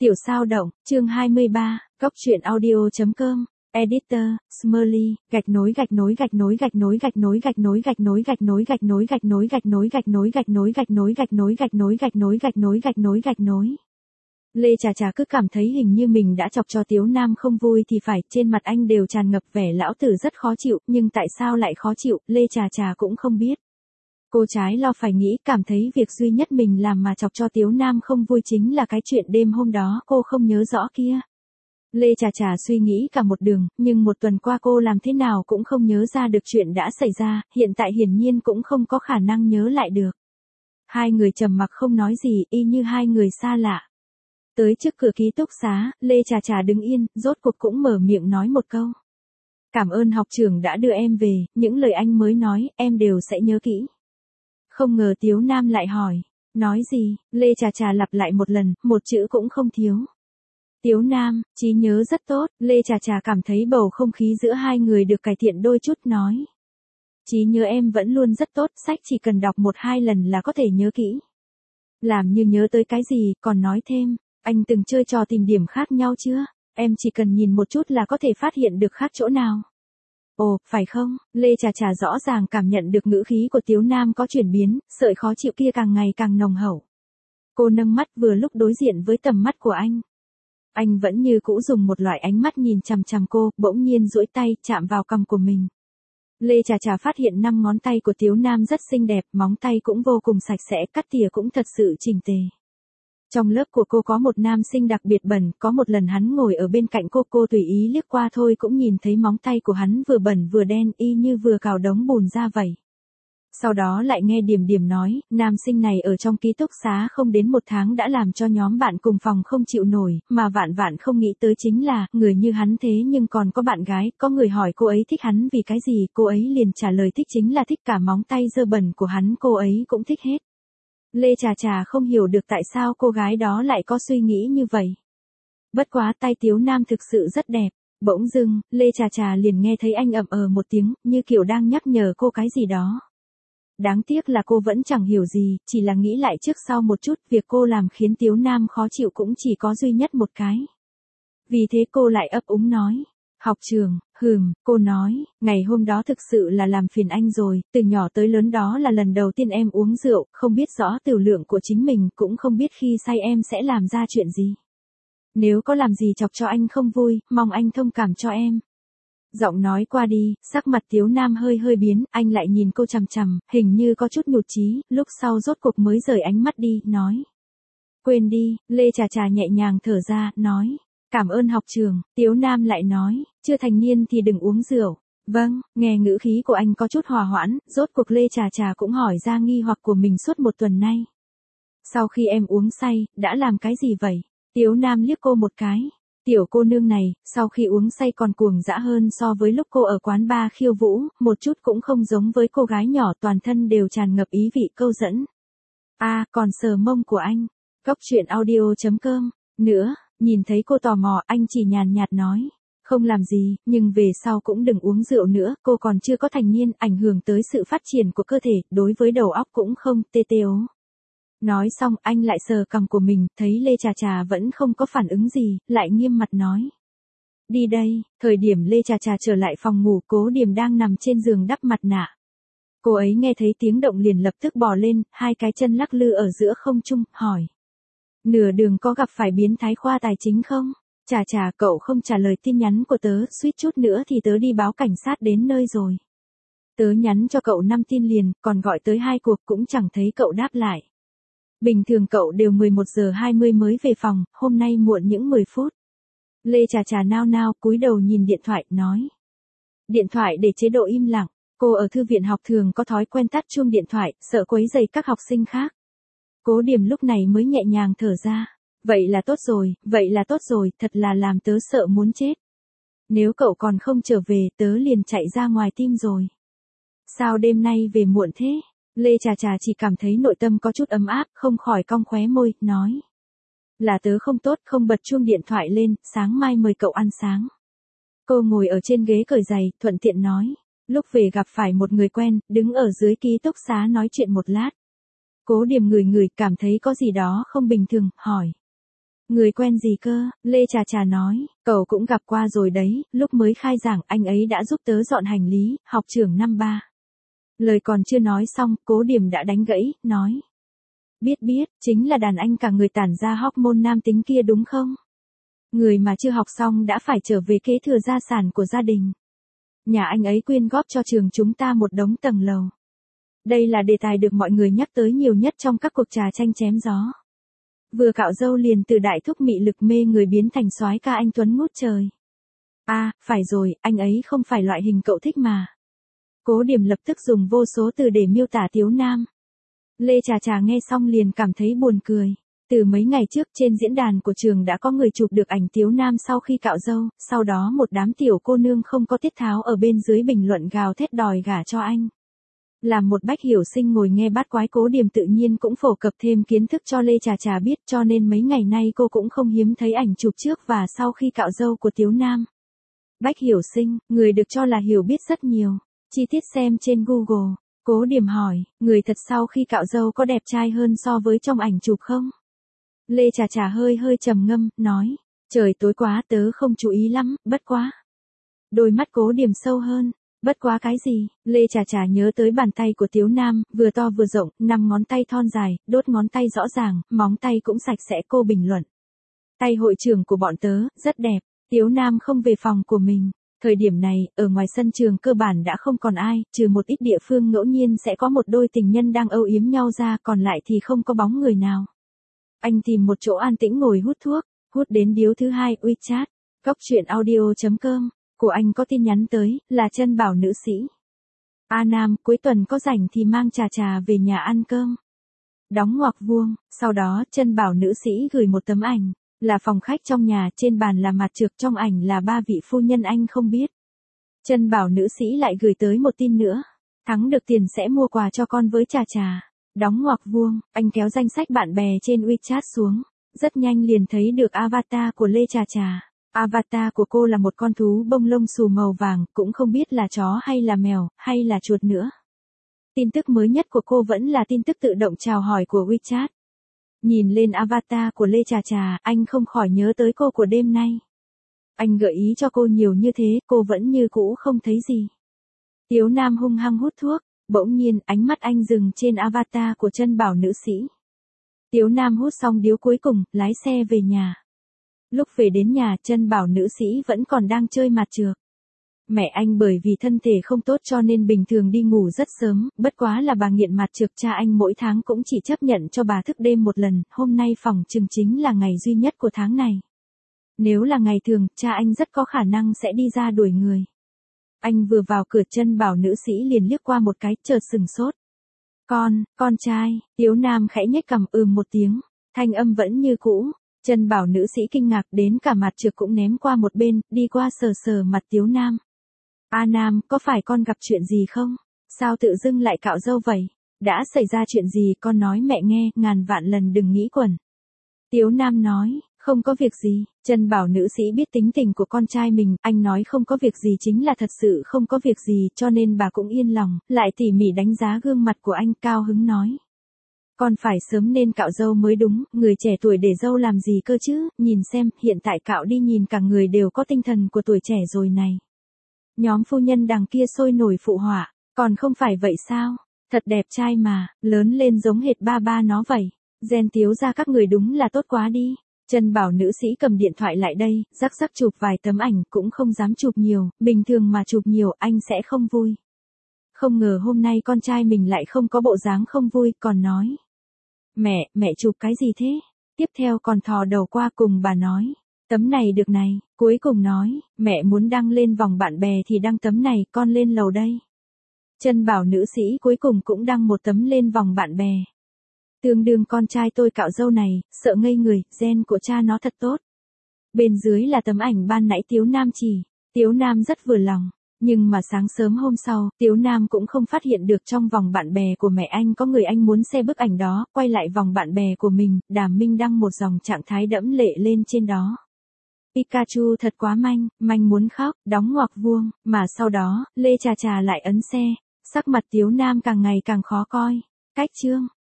Tiểu sao động, chương 23, Góc truyện audio.com, editor, Smurly, gạch nối. Lê Trà Trà cứ cảm thấy hình như mình đã chọc cho Tiếu Nam không vui thì phải, trên mặt anh đều tràn ngập vẻ lão tử rất khó chịu, nhưng tại sao lại khó chịu, Lê Trà Trà cũng không biết. Cô trái lo phải nghĩ, cảm thấy việc duy nhất mình làm mà chọc cho Tiếu Nam không vui chính là cái chuyện đêm hôm đó cô không nhớ rõ kia. Lê Trà Trà suy nghĩ cả một đường, nhưng một tuần qua cô làm thế nào cũng không nhớ ra được chuyện đã xảy ra, hiện tại hiển nhiên cũng không có khả năng nhớ lại được. Hai người trầm mặc không nói gì, y như hai người xa lạ. Tới trước cửa ký túc xá, Lê Trà Trà đứng yên, rốt cuộc cũng mở miệng nói một câu. Cảm ơn học trưởng đã đưa em về, những lời anh mới nói, em đều sẽ nhớ kỹ. Không ngờ Tiếu Nam lại hỏi, nói gì, Lê Trà Trà lặp lại một lần, một chữ cũng không thiếu. Tiếu Nam, trí nhớ rất tốt, Lê Trà Trà cảm thấy bầu không khí giữa hai người được cải thiện đôi chút, nói. Trí nhớ em vẫn luôn rất tốt, sách chỉ cần đọc 1-2 lần là có thể nhớ kỹ. Làm như nhớ tới cái gì, còn nói thêm, anh từng chơi trò tìm điểm khác nhau chưa? Em chỉ cần nhìn một chút là có thể phát hiện được khác chỗ nào. Ồ, phải không? Lê Trà Trà rõ ràng cảm nhận được ngữ khí của Tiếu Nam có chuyển biến, sợi khó chịu kia càng ngày càng nồng hậu. Cô nâng mắt vừa lúc đối diện với tầm mắt của anh. Anh vẫn như cũ dùng một loại ánh mắt nhìn chằm chằm cô, bỗng nhiên duỗi tay chạm vào cằm của mình. Lê Trà Trà phát hiện 5 ngón tay của Tiếu Nam rất xinh đẹp, móng tay cũng vô cùng sạch sẽ, cắt tỉa cũng thật sự chỉnh tề. Trong lớp của cô có một nam sinh đặc biệt bẩn, có một lần hắn ngồi ở bên cạnh cô tùy ý liếc qua thôi cũng nhìn thấy móng tay của hắn vừa bẩn vừa đen, y như vừa cào đống bùn ra vậy. Sau đó lại nghe Điềm Điềm nói, nam sinh này ở trong ký túc xá không đến 1 tháng đã làm cho nhóm bạn cùng phòng không chịu nổi, mà vạn không nghĩ tới chính là, người như hắn thế nhưng còn có bạn gái, có người hỏi cô ấy thích hắn vì cái gì, cô ấy liền trả lời thích chính là thích cả móng tay dơ bẩn của hắn, cô ấy cũng thích hết. Lê Trà Trà không hiểu được tại sao cô gái đó lại có suy nghĩ như vậy. Bất quá tay Tiếu Nam thực sự rất đẹp, bỗng dưng, Lê Trà Trà liền nghe thấy anh ậm một tiếng, như kiểu đang nhắc nhở cô cái gì đó. Đáng tiếc là cô vẫn chẳng hiểu gì, chỉ là nghĩ lại trước sau một chút, việc cô làm khiến Tiếu Nam khó chịu cũng chỉ có duy nhất một cái. Vì thế cô lại ấp úng nói. Học trường, cô nói, ngày hôm đó thực sự là làm phiền anh rồi, từ nhỏ tới lớn đó là lần đầu tiên em uống rượu, không biết rõ tửu lượng của chính mình, cũng không biết khi say em sẽ làm ra chuyện gì. Nếu có làm gì chọc cho anh không vui, mong anh thông cảm cho em. Giọng nói qua đi, sắc mặt Tiếu Nam hơi biến, anh lại nhìn cô chằm chằm, hình như có chút nhụt chí, lúc sau rốt cuộc mới rời ánh mắt đi, nói. Quên đi, Lê Trà Trà nhẹ nhàng thở ra, nói. Cảm ơn học trường, Tiếu Nam lại nói, chưa thành niên thì đừng uống rượu. Vâng, nghe ngữ khí của anh có chút hòa hoãn, rốt cuộc Lê Trà Trà cũng hỏi ra nghi hoặc của mình suốt 1 tuần nay. Sau khi em uống say, đã làm cái gì vậy? Tiếu Nam liếc cô một cái. Tiểu cô nương này, sau khi uống say còn cuồng dã hơn so với lúc cô ở quán bar khiêu vũ, một chút cũng không giống với cô gái nhỏ, toàn thân đều tràn ngập ý vị câu dẫn. Còn sờ mông của anh. Góc truyện audio.com. Nữa. Nhìn thấy cô tò mò, anh chỉ nhàn nhạt nói. Không làm gì, nhưng về sau cũng đừng uống rượu nữa, cô còn chưa có thành niên, ảnh hưởng tới sự phát triển của cơ thể, đối với đầu óc cũng không, ố. Nói xong, anh lại sờ cằm của mình, thấy Lê Trà Trà vẫn không có phản ứng gì, lại nghiêm mặt nói. Đi đây, thời điểm Lê Trà Trà trở lại phòng ngủ, Cố Điềm đang nằm trên giường đắp mặt nạ. Cô ấy nghe thấy tiếng động liền lập tức bò lên, 2 cái chân lắc lư ở giữa không trung, hỏi. Nửa đường có gặp phải biến thái khoa tài chính không? Trà Trà, cậu không trả lời tin nhắn của tớ, suýt chút nữa thì tớ đi báo cảnh sát đến nơi rồi. Tớ nhắn cho cậu 5 tin liền, còn gọi tới 2 cuộc cũng chẳng thấy cậu đáp lại. Bình thường cậu đều 11:20 mới về phòng, hôm nay muộn những 10 phút. Lê Trà Trà nao cúi đầu nhìn điện thoại, nói. Điện thoại để chế độ im lặng, cô ở thư viện học thường có thói quen tắt chuông điện thoại, sợ quấy rầy các học sinh khác. Cố Điềm lúc này mới nhẹ nhàng thở ra. Vậy là tốt rồi, thật là làm tớ sợ muốn chết. Nếu cậu còn không trở về, tớ liền chạy ra ngoài tim rồi. Sao đêm nay về muộn thế? Lê Trà Trà chỉ cảm thấy nội tâm có chút ấm áp, không khỏi cong khóe môi, nói. Là tớ không tốt, không bật chuông điện thoại lên, sáng mai mời cậu ăn sáng. Cô ngồi ở trên ghế cởi giày, thuận tiện nói. Lúc về gặp phải một người quen, đứng ở dưới ký túc xá nói chuyện một lát. Cố Điềm ngửi cảm thấy có gì đó không bình thường, hỏi. Người quen gì cơ, Lê Trà Trà nói, cậu cũng gặp qua rồi đấy, lúc mới khai giảng anh ấy đã giúp tớ dọn hành lý, học trưởng năm 3. Lời còn chưa nói xong, Cố Điểm đã đánh gãy, nói. Biết, chính là đàn anh cả người tản ra hormone nam tính kia đúng không? Người mà chưa học xong đã phải trở về kế thừa gia sản của gia đình. Nhà anh ấy quyên góp cho trường chúng ta một đống tầng lầu. Đây là đề tài được mọi người nhắc tới nhiều nhất trong các cuộc trà tranh chém gió. Vừa cạo râu liền từ đại thúc mị lực mê người biến thành soái ca anh tuấn ngút trời. À, phải rồi, anh ấy không phải loại hình cậu thích mà. Cố Điểm lập tức dùng vô số từ để miêu tả Tiếu Nam. Lê Trà Trà nghe xong liền cảm thấy buồn cười. Từ mấy ngày trước trên diễn đàn của trường đã có người chụp được ảnh Tiếu Nam sau khi cạo râu, sau đó một đám tiểu cô nương không có tiết tháo ở bên dưới bình luận gào thét đòi gả cho anh. Làm một bách hiểu sinh ngồi nghe bát quái Cố Điểm tự nhiên cũng phổ cập thêm kiến thức cho Lê Trà Trà biết, cho nên mấy ngày nay cô cũng không hiếm thấy ảnh chụp trước và sau khi cạo râu của Tiếu Nam. Bách hiểu sinh, người được cho là hiểu biết rất nhiều. Chi tiết xem trên Google. Cố Điểm hỏi, người thật sau khi cạo râu có đẹp trai hơn so với trong ảnh chụp không? Lê Trà Trà hơi trầm ngâm, nói, trời tối quá tớ không chú ý lắm, bất quá. Đôi mắt Cố Điểm sâu hơn, bất quá cái gì? Lê Trà Trà nhớ tới bàn tay của Tiếu Nam, vừa to vừa rộng, 5 ngón tay thon dài, đốt ngón tay rõ ràng, móng tay cũng sạch sẽ. Cô bình luận. Tay hội trưởng của bọn tớ, rất đẹp. Tiếu Nam không về phòng của mình. Thời điểm này, ở ngoài sân trường cơ bản đã không còn ai, trừ một ít địa phương ngẫu nhiên sẽ có một đôi tình nhân đang âu yếm nhau ra, còn lại thì không có bóng người nào. Anh tìm một chỗ an tĩnh ngồi hút thuốc, hút đến điếu thứ 2 WeChat, gocchuyenaudio.com, của anh có tin nhắn tới, là Trân Bảo nữ sĩ. A Nam, cuối tuần có rảnh thì mang Trà Trà về nhà ăn cơm. Đóng ngoặc vuông, sau đó Trân Bảo nữ sĩ gửi một tấm ảnh. Là phòng khách trong nhà, trên bàn là mặt trược, trong ảnh là 3 vị phu nhân anh không biết. Trân Bảo nữ sĩ lại gửi tới một tin nữa. Thắng được tiền sẽ mua quà cho con với Trà Trà. Đóng ngoặc vuông, anh kéo danh sách bạn bè trên WeChat xuống. Rất nhanh liền thấy được avatar của Lê Trà Trà. Avatar của cô là một con thú bông lông xù màu vàng, cũng không biết là chó hay là mèo, hay là chuột nữa. Tin tức mới nhất của cô vẫn là tin tức tự động chào hỏi của WeChat. Nhìn lên avatar của Lê Trà Trà, anh không khỏi nhớ tới cô của đêm nay. Anh gợi ý cho cô nhiều như thế, cô vẫn như cũ không thấy gì. Tiếu Nam hung hăng hút thuốc, bỗng nhiên ánh mắt anh dừng trên avatar của Trân Bảo nữ sĩ. Tiếu Nam hút xong điếu cuối cùng, lái xe về nhà. Lúc về đến nhà, Trân Bảo nữ sĩ vẫn còn đang chơi mặt trược. Mẹ anh bởi vì thân thể không tốt cho nên bình thường đi ngủ rất sớm, bất quá là bà nghiện mặt trược, cha anh mỗi tháng cũng chỉ chấp nhận cho bà thức đêm một lần, hôm nay phỏng chừng chính là ngày duy nhất của tháng này. Nếu là ngày thường, cha anh rất có khả năng sẽ đi ra đuổi người. Anh vừa vào cửa, Trân Bảo nữ sĩ liền liếc qua một cái, chợt sừng sốt. Con trai, Tiếu Nam khẽ nhếch cằm một tiếng, thanh âm vẫn như cũ. Trân Bảo nữ sĩ kinh ngạc đến cả mặt trược cũng ném qua một bên, đi qua sờ mặt Tiếu Nam. A Nam, có phải con gặp chuyện gì không? Sao tự dưng lại cạo râu vậy? Đã xảy ra chuyện gì con nói mẹ nghe, ngàn vạn lần đừng nghĩ quẩn. Tiếu Nam nói, không có việc gì. Trân Bảo nữ sĩ biết tính tình của con trai mình, anh nói không có việc gì chính là thật sự không có việc gì, cho nên bà cũng yên lòng, lại tỉ mỉ đánh giá gương mặt của anh, cao hứng nói. Con phải sớm nên cạo râu mới đúng, người trẻ tuổi để râu làm gì cơ chứ, nhìn xem, hiện tại cạo đi nhìn cả người đều có tinh thần của tuổi trẻ rồi này. Nhóm phu nhân đằng kia sôi nổi phụ họa, còn không phải vậy sao, thật đẹp trai mà, lớn lên giống hệt ba nó vậy, gen Tiếu ra các người đúng là tốt quá đi. Trân Bảo nữ sĩ cầm điện thoại lại đây, rắc chụp vài tấm ảnh, cũng không dám chụp nhiều, bình thường mà chụp nhiều anh sẽ không vui. Không ngờ hôm nay con trai mình lại không có bộ dáng không vui, còn nói. Mẹ chụp cái gì thế? Tiếp theo còn thò đầu qua cùng bà nói. Tấm này được này, cuối cùng nói, mẹ muốn đăng lên vòng bạn bè thì đăng tấm này, con lên lầu đây. Trân Bảo nữ sĩ cuối cùng cũng đăng một tấm lên vòng bạn bè. Tương đương con trai tôi cạo râu này, sợ ngây người, gen của cha nó thật tốt. Bên dưới là tấm ảnh ban nãy Tiếu Nam chỉ. Tiếu Nam rất vừa lòng. Nhưng mà sáng sớm hôm sau, Tiếu Nam cũng không phát hiện được trong vòng bạn bè của mẹ anh có người anh muốn share bức ảnh đó, quay lại vòng bạn bè của mình, Đàm Minh đăng một dòng trạng thái đẫm lệ lên trên đó. Pikachu thật quá manh muốn khóc, đóng ngoặc vuông, mà sau đó, Lê Trà Trà lại ấn share, sắc mặt Tiếu Nam càng ngày càng khó coi. Cách chương.